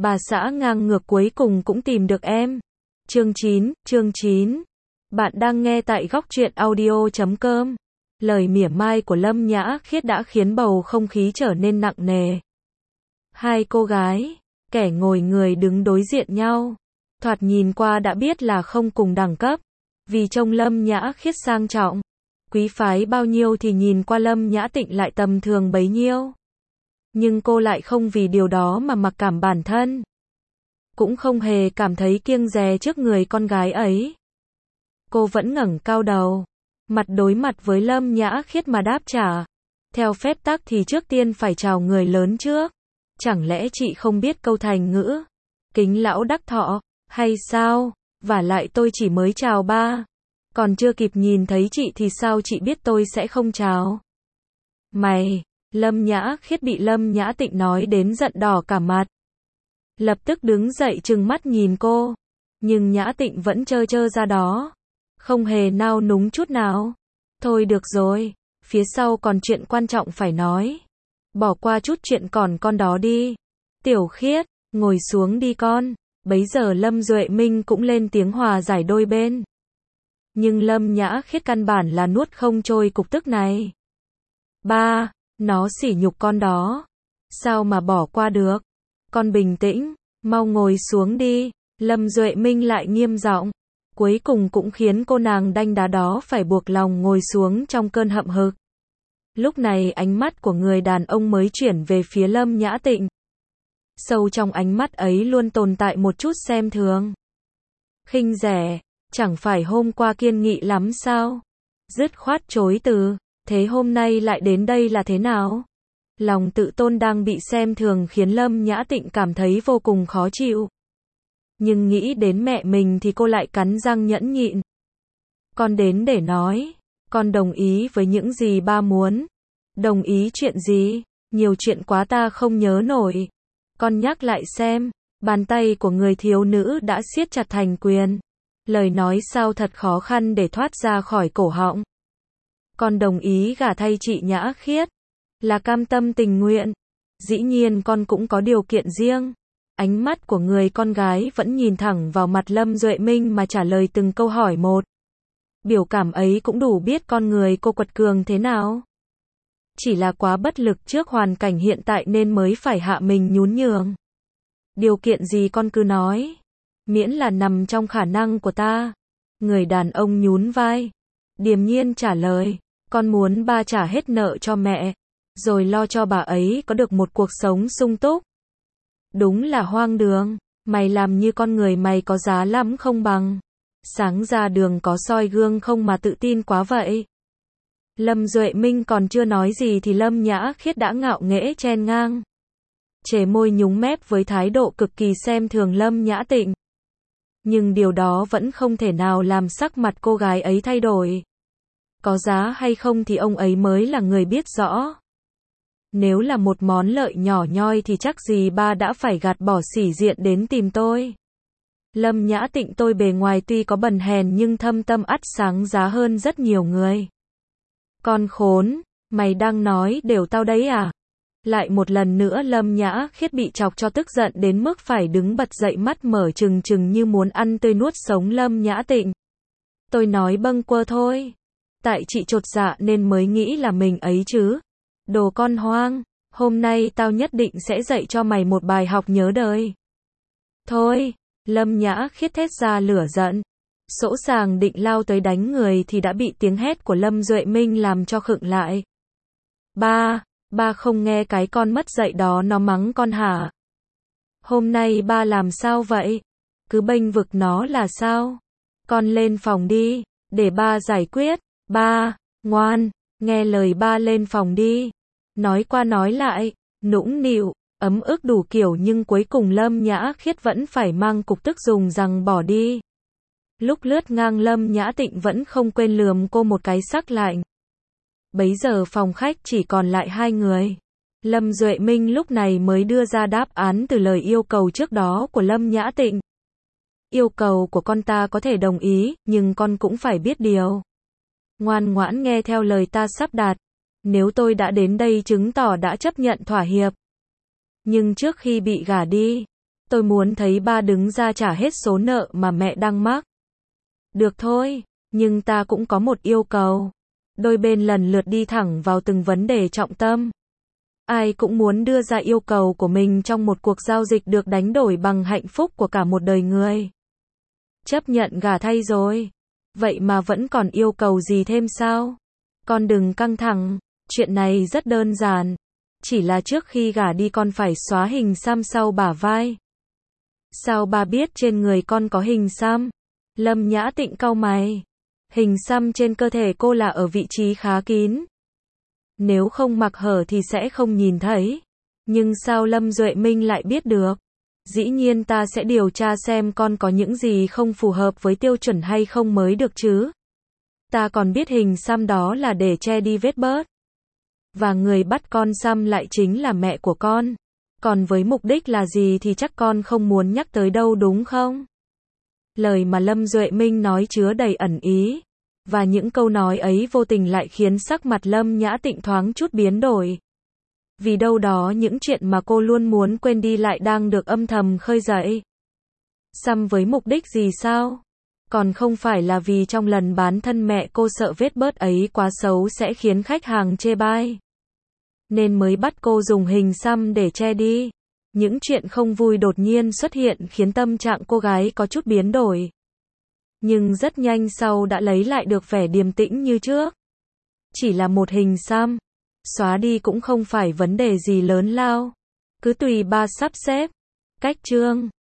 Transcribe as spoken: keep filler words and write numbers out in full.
bà xã ngang ngược cuối cùng cũng tìm được em. Chương chín, chương chín. Bạn đang nghe tại góc truyện audio chấm com. Lời mỉa mai của Lâm Nhã Khiết đã khiến bầu không khí trở nên nặng nề. Hai cô gái, kẻ ngồi người đứng đối diện nhau, thoạt nhìn qua đã biết là không cùng đẳng cấp, vì trông Lâm Nhã Khiết sang trọng, quý phái bao nhiêu thì nhìn qua Lâm Nhã Tịnh lại tầm thường bấy nhiêu. Nhưng cô lại không vì điều đó mà mặc cảm bản thân, cũng không hề cảm thấy kiêng dè trước người con gái ấy. Cô vẫn ngẩng cao đầu, mặt đối mặt với Lâm Nhã Khiết mà đáp trả. Theo phép tắc thì trước tiên phải chào người lớn trước. Chẳng lẽ chị không biết câu thành ngữ kính lão đắc thọ, hay sao? Vả lại tôi chỉ mới chào ba, còn chưa kịp nhìn thấy chị thì sao chị biết tôi sẽ không chào? Mày, Lâm Nhã Khiết bị Lâm Nhã Tịnh nói đến giận đỏ cả mặt. Lập tức đứng dậy trừng mắt nhìn cô, nhưng Nhã Tịnh vẫn trơ trơ ra đó, không hề nao núng chút nào. Thôi được rồi, phía sau còn chuyện quan trọng phải nói. Bỏ qua chút chuyện còn con đó đi. Tiểu Khiết, ngồi xuống đi con. Bấy giờ Lâm Duệ Minh cũng lên tiếng hòa giải đôi bên. Nhưng Lâm Nhã Khiết căn bản là nuốt không trôi cục tức này. Ba, nó sỉ nhục con đó. Sao mà bỏ qua được? Con bình tĩnh, mau ngồi xuống đi. Lâm Duệ Minh lại nghiêm giọng. Cuối cùng cũng khiến cô nàng đanh đá đó phải buộc lòng ngồi xuống trong cơn hậm hực. Lúc này ánh mắt của người đàn ông mới chuyển về phía Lâm Nhã Tịnh. Sâu trong ánh mắt ấy luôn tồn tại một chút xem thường, khinh rẻ. Chẳng phải hôm qua kiên nghị lắm sao? Dứt khoát chối từ, thế hôm nay lại đến đây là thế nào? Lòng tự tôn đang bị xem thường khiến Lâm Nhã Tịnh cảm thấy vô cùng khó chịu. Nhưng nghĩ đến mẹ mình thì cô lại cắn răng nhẫn nhịn. Con đến để nói, con đồng ý với những gì ba muốn. Đồng ý chuyện gì? Nhiều chuyện quá ta không nhớ nổi. Con nhắc lại xem. Bàn tay của người thiếu nữ đã siết chặt thành quyền. Lời nói sao thật khó khăn để thoát ra khỏi cổ họng. Con đồng ý gả thay chị Nhã Khiết. Là cam tâm tình nguyện. Dĩ nhiên con cũng có điều kiện riêng. Ánh mắt của người con gái vẫn nhìn thẳng vào mặt Lâm Duệ Minh mà trả lời từng câu hỏi một. Biểu cảm ấy cũng đủ biết con người cô quật cường thế nào. Chỉ là quá bất lực trước hoàn cảnh hiện tại nên mới phải hạ mình nhún nhường. Điều kiện gì con cứ nói. Miễn là nằm trong khả năng của ta. Người đàn ông nhún vai. Điềm nhiên trả lời. Con muốn ba trả hết nợ cho mẹ. Rồi lo cho bà ấy có được một cuộc sống sung túc. Đúng là hoang đường. Mày làm như con người mày có giá lắm không bằng. Sáng ra đường có soi gương không mà tự tin quá vậy. Lâm Duệ Minh còn chưa nói gì thì Lâm Nhã Khiết đã ngạo nghễ chen ngang. Chề môi nhúng mép với thái độ cực kỳ xem thường Lâm Nhã Tịnh. Nhưng điều đó vẫn không thể nào làm sắc mặt cô gái ấy thay đổi. Có giá hay không thì ông ấy mới là người biết rõ. Nếu là một món lợi nhỏ nhoi thì chắc gì ba đã phải gạt bỏ sĩ diện đến tìm tôi. Lâm Nhã Tịnh tôi bề ngoài tuy có bần hèn nhưng thâm tâm ắt sáng giá hơn rất nhiều người. Con khốn, mày đang nói đều tao đấy à? Lại một lần nữa Lâm Nhã Khiết bị chọc cho tức giận đến mức phải đứng bật dậy, mắt mở trừng trừng như muốn ăn tươi nuốt sống Lâm Nhã Tịnh. Tôi nói bâng quơ thôi. Tại chị chột dạ nên mới nghĩ là mình ấy chứ. Đồ con hoang, hôm nay tao nhất định sẽ dạy cho mày một bài học nhớ đời. Thôi, Lâm Nhã Khiết thét ra lửa giận. Sỗ sàng định lao tới đánh người thì đã bị tiếng hét của Lâm Duệ Minh làm cho khựng lại. Ba, ba không nghe cái con mất dạy đó nó mắng con hả? Hôm nay ba làm sao vậy? Cứ bênh vực nó là sao? Con lên phòng đi, để ba giải quyết. Ba, ngoan, nghe lời ba lên phòng đi. Nói qua nói lại, nũng nịu, ấm ức đủ kiểu nhưng cuối cùng Lâm Nhã Khiết vẫn phải mang cục tức dùng rằng bỏ đi. Lúc lướt ngang Lâm Nhã Tịnh vẫn không quên lườm cô một cái sắc lạnh. Bấy giờ phòng khách chỉ còn lại hai người. Lâm Duệ Minh lúc này mới đưa ra đáp án từ lời yêu cầu trước đó của Lâm Nhã Tịnh. Yêu cầu của con ta có thể đồng ý, nhưng con cũng phải biết điều. Ngoan ngoãn nghe theo lời ta sắp đặt. Nếu tôi đã đến đây chứng tỏ đã chấp nhận thỏa hiệp. Nhưng trước khi bị gả đi, Tôi muốn thấy ba đứng ra trả hết số nợ mà mẹ đang mắc. Được thôi, nhưng ta cũng có một yêu cầu. Đôi bên lần lượt đi thẳng vào từng vấn đề trọng tâm. Ai cũng muốn đưa ra yêu cầu của mình trong một cuộc giao dịch được đánh đổi bằng hạnh phúc của cả một đời người. Chấp nhận gả thay rồi. Vậy mà vẫn còn yêu cầu gì thêm sao? Con đừng căng thẳng, chuyện này rất đơn giản. Chỉ là trước khi gả đi con phải xóa hình xăm sau bả vai. Sao ba biết trên người con có hình xăm? Lâm Nhã Tịnh cau mày. Hình xăm trên cơ thể cô là ở vị trí khá kín. Nếu không mặc hở thì sẽ không nhìn thấy. Nhưng sao Lâm Duệ Minh lại biết được? Dĩ nhiên ta sẽ điều tra xem con có những gì không phù hợp với tiêu chuẩn hay không mới được chứ. Ta còn biết hình xăm đó là để che đi vết bớt. Và người bắt con xăm lại chính là mẹ của con. Còn với mục đích là gì thì chắc con không muốn nhắc tới đâu đúng không? Lời mà Lâm Duệ Minh nói chứa đầy ẩn ý. Và những câu nói ấy vô tình lại khiến sắc mặt Lâm Nhã Tịnh thoáng chút biến đổi. Vì đâu đó những chuyện mà cô luôn muốn quên đi lại đang được âm thầm khơi dậy. Xăm với mục đích gì sao? Còn không phải là vì trong lần bán thân mẹ cô sợ vết bớt ấy quá xấu sẽ khiến khách hàng chê bai. Nên mới bắt cô dùng hình xăm để che đi. Những chuyện không vui đột nhiên xuất hiện khiến tâm trạng cô gái có chút biến đổi. Nhưng rất nhanh sau đã lấy lại được vẻ điềm tĩnh như trước. Chỉ là một hình xăm. Xóa đi cũng không phải vấn đề gì lớn lao. Cứ tùy ba sắp xếp. Cách chương